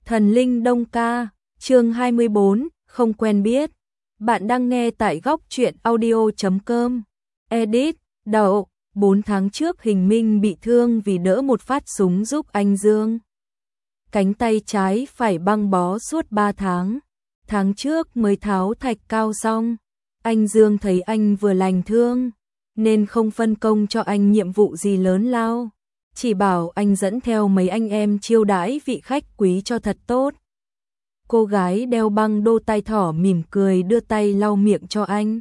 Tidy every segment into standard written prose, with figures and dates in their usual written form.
Thần linh Đông ca, chương 24, không quen biết. Bạn đang nghe tại góc truyện audio.com. Edit, đậu, 4 tháng trước Hình Minh bị thương vì đỡ một phát súng giúp anh Dương. Cánh tay trái phải băng bó suốt 3 tháng. Tháng trước mới tháo thạch cao xong. Anh Dương thấy anh vừa lành thương, nên không phân công cho anh nhiệm vụ gì lớn lao. Chỉ bảo anh dẫn theo mấy anh em chiêu đãi vị khách quý cho thật tốt. Cô gái đeo băng đô tai thỏ mỉm cười đưa tay lau miệng cho anh.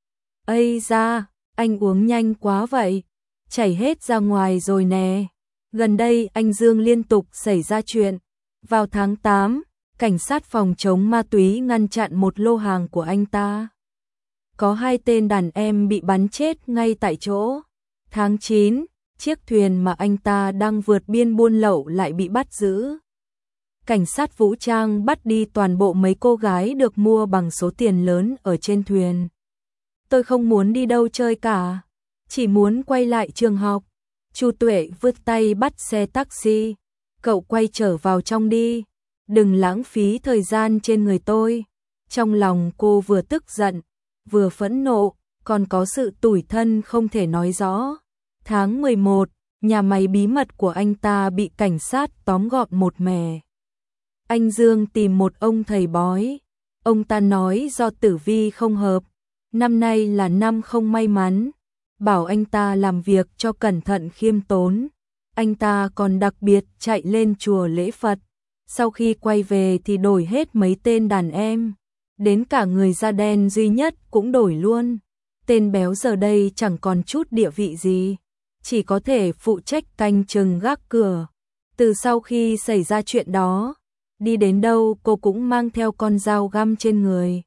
Ây da, anh uống nhanh quá vậy, chảy hết ra ngoài rồi nè. Gần đây anh Dương liên tục xảy ra chuyện. Vào tháng 8, cảnh sát phòng chống ma túy ngăn chặn một lô hàng của anh ta. Có 2 tên đàn em bị bắn chết ngay tại chỗ. Tháng 9, chiếc thuyền mà anh ta đang vượt biên buôn lậu lại bị bắt giữ. Cảnh sát vũ trang bắt đi toàn bộ mấy cô gái được mua bằng số tiền lớn ở trên thuyền. Tôi không muốn đi đâu chơi cả, chỉ muốn quay lại trường học. Chu Tuệ vươn tay bắt xe taxi. Cậu quay trở vào trong đi, đừng lãng phí thời gian trên người tôi. Trong lòng cô vừa tức giận, vừa phẫn nộ, còn có sự tủi thân không thể nói rõ. Tháng 11, nhà máy bí mật của anh ta bị cảnh sát tóm gọn một mẻ. Anh Dương tìm một ông thầy bói. Ông ta nói do tử vi không hợp, năm nay là năm không may mắn, bảo anh ta làm việc cho cẩn thận khiêm tốn. Anh ta còn đặc biệt chạy lên chùa lễ Phật. Sau khi quay về thì đổi hết mấy tên đàn em, đến cả người da đen duy nhất cũng đổi luôn. Tên béo giờ đây chẳng còn chút địa vị gì, chỉ có thể phụ trách canh chừng gác cửa. Từ sau khi xảy ra chuyện đó, đi đến đâu cô cũng mang theo con dao găm trên người.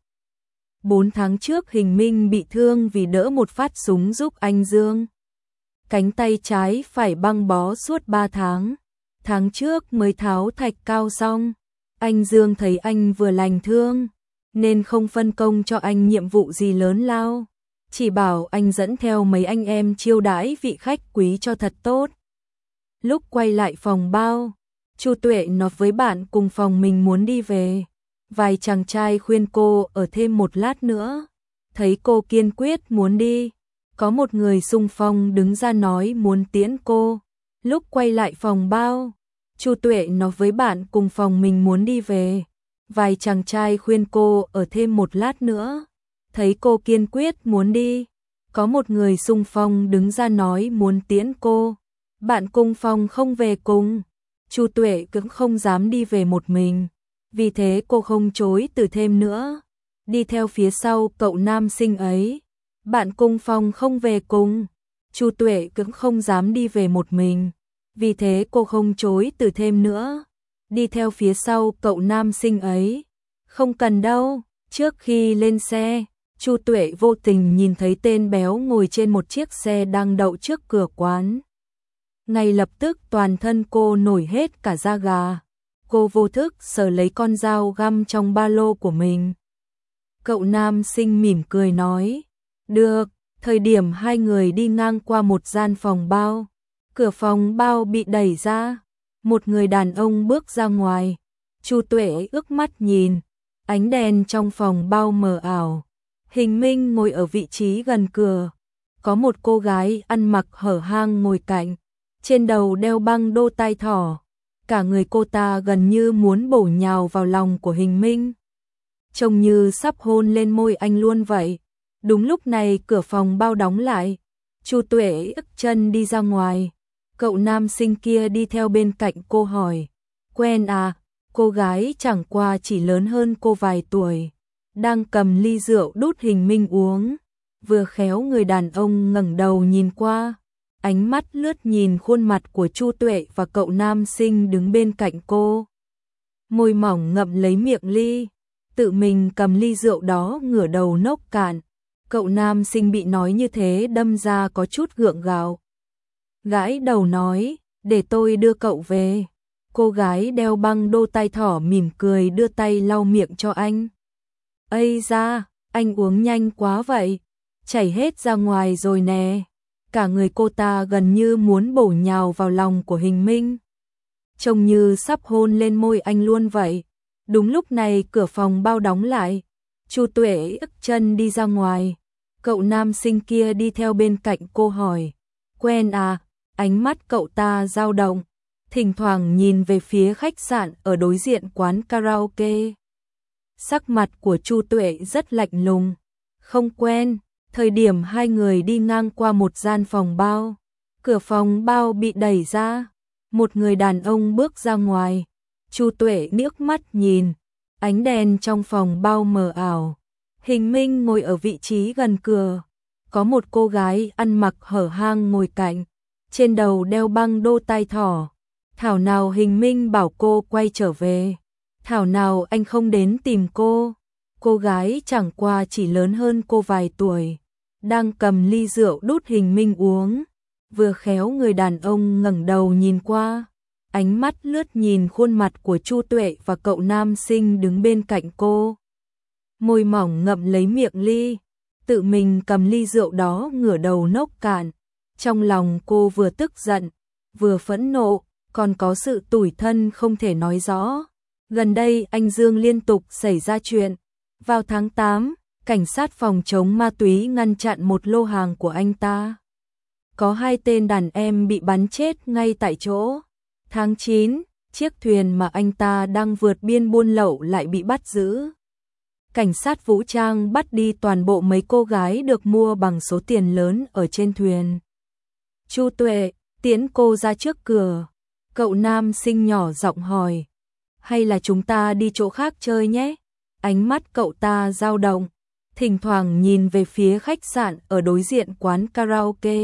4 tháng trước Hình Minh bị thương vì đỡ một phát súng giúp anh Dương. Cánh tay trái phải băng bó suốt 3 tháng. Tháng trước mới tháo thạch cao xong. Anh Dương thấy anh vừa lành thương, nên không phân công cho anh nhiệm vụ gì lớn lao. Chỉ bảo anh dẫn theo mấy anh em chiêu đãi vị khách quý cho thật tốt. Lúc quay lại phòng bao, Chu Tuệ nói với bạn cùng phòng mình muốn đi về. Vài chàng trai khuyên cô ở thêm một lát nữa. Thấy cô kiên quyết muốn đi, có một người xung phong đứng ra nói muốn tiễn cô. Lúc quay lại phòng bao, Chu Tuệ nói với bạn cùng phòng mình muốn đi về. Vài chàng trai khuyên cô ở thêm một lát nữa. Thấy cô kiên quyết muốn đi, có một người xung phong đứng ra nói muốn tiễn cô. Bạn cùng phòng không về cùng, Chu Tuệ cũng không dám đi về một mình, vì thế cô không chối từ thêm nữa, đi theo phía sau cậu nam sinh ấy. Bạn cùng phòng không về cùng, Chu Tuệ cũng không dám đi về một mình, vì thế cô không chối từ thêm nữa, đi theo phía sau cậu nam sinh ấy. Không cần đâu. Trước khi lên xe, Chu Tuệ vô tình nhìn thấy tên béo ngồi trên một chiếc xe đang đậu trước cửa quán. Ngay lập tức toàn thân cô nổi hết cả da gà. Cô vô thức sờ lấy con dao găm trong ba lô của mình. Cậu nam sinh mỉm cười nói, được. Thời điểm hai người đi ngang qua một gian phòng bao, cửa phòng bao bị đẩy ra, một người đàn ông bước ra ngoài. Chu Tuệ ước mắt nhìn, ánh đèn trong phòng bao mờ ảo. Hình Minh ngồi ở vị trí gần cửa, có một cô gái ăn mặc hở hang ngồi cạnh, trên đầu đeo băng đô tai thỏ. Cả người cô ta gần như muốn bổ nhào vào lòng của Hình Minh, trông như sắp hôn lên môi anh luôn vậy. Đúng lúc này cửa phòng bao đóng lại, Chu Tuệ ức chân đi ra ngoài. Cậu nam sinh kia đi theo bên cạnh cô hỏi, quen à? Cô gái chẳng qua chỉ lớn hơn cô vài tuổi, đang cầm ly rượu đút Hình Minh uống. Vừa khéo người đàn ông ngẩng đầu nhìn qua, ánh mắt lướt nhìn khuôn mặt của Chu Tuệ và cậu nam sinh đứng bên cạnh cô. Môi mỏng ngậm lấy miệng ly, tự mình cầm ly rượu đó ngửa đầu nốc cạn. Cậu nam sinh bị nói như thế đâm ra có chút gượng gạo. Gãi đầu nói, để tôi đưa cậu về. Cô gái đeo băng đô tai thỏ mỉm cười đưa tay lau miệng cho anh. Ây da, anh uống nhanh quá vậy, chảy hết ra ngoài rồi nè. Cả người cô ta gần như muốn bổ nhào vào lòng của Hình Minh. trông như sắp hôn lên môi anh luôn vậy. Đúng lúc này cửa phòng bao đóng lại, Chu Tuệ ức chân đi ra ngoài. Cậu nam sinh kia đi theo bên cạnh cô hỏi, quen à? Ánh mắt cậu ta dao động, thỉnh thoảng nhìn về phía khách sạn ở đối diện quán karaoke. Sắc mặt của Chu Tuệ rất lạnh lùng, không quen. Thời điểm hai người đi ngang qua một gian phòng bao, cửa phòng bao bị đẩy ra, một người đàn ông bước ra ngoài. Chu Tuệ liếc mắt nhìn, ánh đèn trong phòng bao mờ ảo. Hình Minh ngồi ở vị trí gần cửa, có một cô gái ăn mặc hở hang ngồi cạnh, trên đầu đeo băng đô tai thỏ. Thảo nào Hình Minh bảo cô quay trở về, thảo nào anh không đến tìm cô. Cô gái chẳng qua chỉ lớn hơn cô vài tuổi, đang cầm ly rượu đút Hình Minh uống. Vừa khéo người đàn ông ngẩng đầu nhìn qua, ánh mắt lướt nhìn khuôn mặt của Chu Tuệ và cậu nam sinh đứng bên cạnh cô. Môi mỏng ngậm lấy miệng ly, tự mình cầm ly rượu đó ngửa đầu nốc cạn. Trong lòng cô vừa tức giận, vừa phẫn nộ, còn có sự tủi thân không thể nói rõ. Gần đây anh Dương liên tục xảy ra chuyện. Vào tháng 8, cảnh sát phòng chống ma túy ngăn chặn một lô hàng của anh ta. Có 2 tên đàn em bị bắn chết ngay tại chỗ. Tháng 9, chiếc thuyền mà anh ta đang vượt biên buôn lậu lại bị bắt giữ. Cảnh sát vũ trang bắt đi toàn bộ mấy cô gái được mua bằng số tiền lớn ở trên thuyền. Chu Tuệ tiễn cô ra trước cửa. Cậu nam sinh nhỏ giọng hỏi, hay là chúng ta đi chỗ khác chơi nhé? Ánh mắt cậu ta dao động, thỉnh thoảng nhìn về phía khách sạn ở đối diện quán karaoke.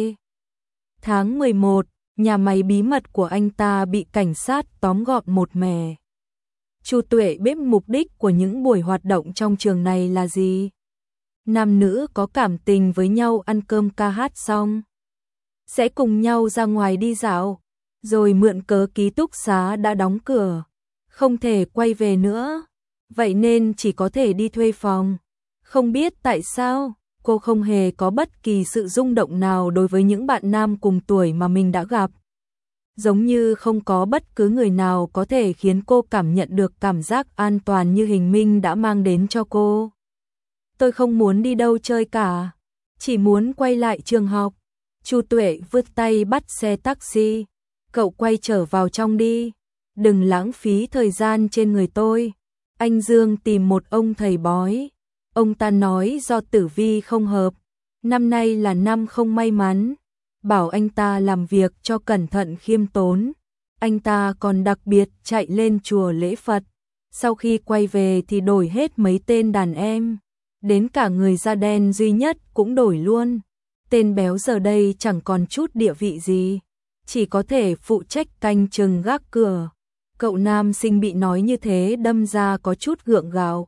Tháng 11, nhà máy bí mật của anh ta bị cảnh sát tóm gọn một mẻ. Chu Tuệ biết mục đích của những buổi hoạt động trong trường này là gì. Nam nữ có cảm tình với nhau ăn cơm ca hát xong, sẽ cùng nhau ra ngoài đi dạo, rồi mượn cớ ký túc xá đã đóng cửa, không thể quay về nữa. Vậy nên chỉ có thể đi thuê phòng. Không biết tại sao, cô không hề có bất kỳ sự rung động nào đối với những bạn nam cùng tuổi mà mình đã gặp. Giống như không có bất cứ người nào có thể khiến cô cảm nhận được cảm giác an toàn như Hình Minh đã mang đến cho cô. Tôi không muốn đi đâu chơi cả, chỉ muốn quay lại trường học. Chu Tuệ vươn tay bắt xe taxi. Cậu quay trở vào trong đi, đừng lãng phí thời gian trên người tôi. Anh Dương tìm một ông thầy bói. Ông ta nói do tử vi không hợp, năm nay là năm không may mắn, bảo anh ta làm việc cho cẩn thận khiêm tốn. Anh ta còn đặc biệt chạy lên chùa lễ Phật. Sau khi quay về thì đổi hết mấy tên đàn em, đến cả người da đen duy nhất cũng đổi luôn. Tên béo giờ đây chẳng còn chút địa vị gì, chỉ có thể phụ trách canh chừng gác cửa. Cậu nam sinh bị nói như thế đâm ra có chút gượng gạo.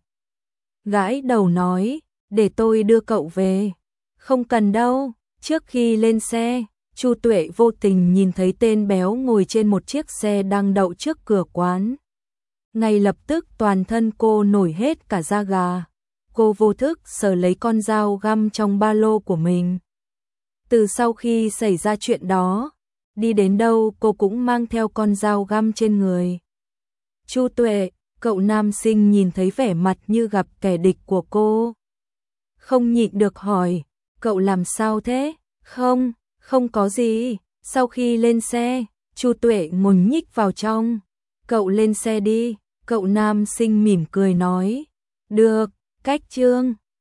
Gãi đầu nói, để tôi đưa cậu về. Không cần đâu. Trước khi lên xe, Chu Tuệ vô tình nhìn thấy tên béo ngồi trên một chiếc xe đang đậu trước cửa quán. Ngay lập tức toàn thân cô nổi hết cả da gà. Cô vô thức sờ lấy con dao găm trong ba lô của mình. Từ sau khi xảy ra chuyện đó, đi đến đâu cô cũng mang theo con dao găm trên người. Chu Tuệ, cậu nam sinh nhìn thấy vẻ mặt như gặp kẻ địch của cô, không nhịn được hỏi, cậu làm sao thế? Không, không có gì. Sau khi lên xe, Chu Tuệ ngồi nhích vào trong. Cậu lên xe đi. Cậu nam sinh mỉm cười nói, được, cách chương